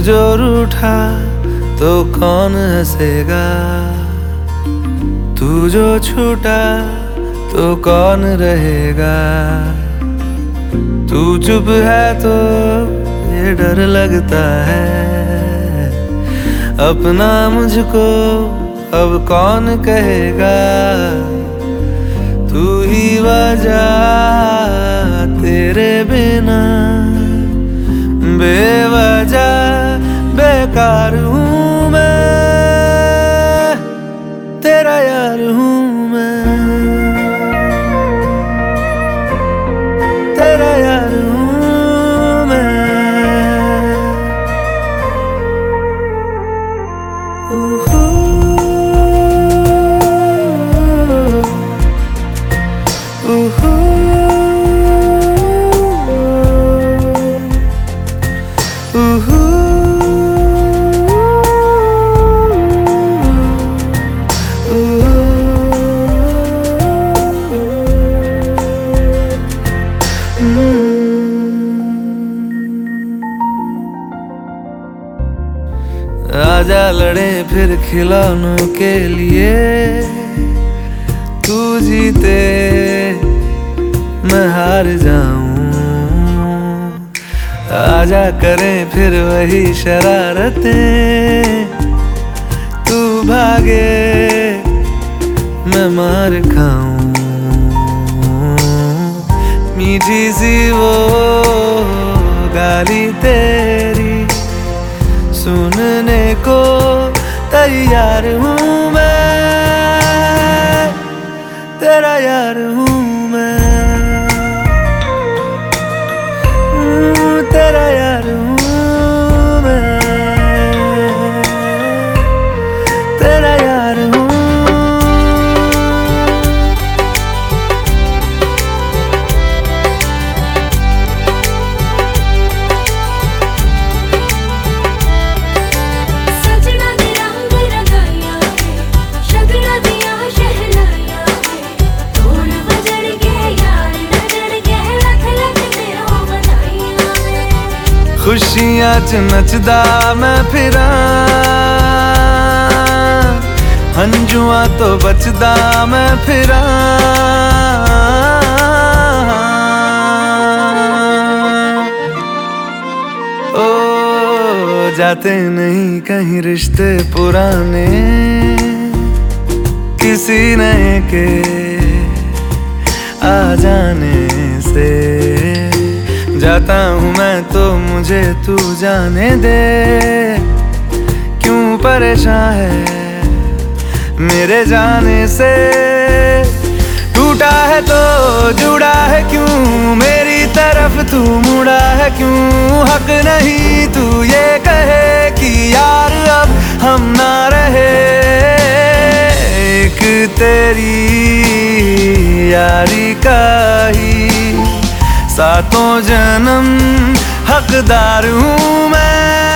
जो रूठा तो कौन हंसेगा, तू जो छूटा तो कौन रहेगा। तू चुप है तो ये डर लगता है, अपना मुझको अब कौन कहेगा। तू ही वजह, तेरे बिना बेवजह बेकार हूँ मैं, तेरा यार हूँ मैं, तेरा यार हूँ मैं। आजा लड़े फिर खिलौनों के लिए, तू जीते मैं हार जाऊं। आजा करें फिर वही शरारतें, तू भागे मैं मार खाऊं। मीठी सी वो गाली तेरी सुनने को तैयार हूँ मैं, तेरा यार हूँ मैं, तेरा यार हूँ मैं, तेरा यार हूँ। खुशियां च नचदा मैं फिरा, हंजुआ तो बचदा मैं फिरा। ओ जाते नहीं कहीं रिश्ते पुराने, किसी नए के आ जाने से। जाता हूँ मैं तो मुझे तू जाने दे, क्यों परेशान है मेरे जाने से। टूटा है तो जुड़ा है क्यों, मेरी तरफ तू मुड़ा है क्यों। हक नहीं तू ये कहे कि यार अब हम ना रहे, एक तेरी यारी का ही सातों जन्म हकदार हूँ मैं।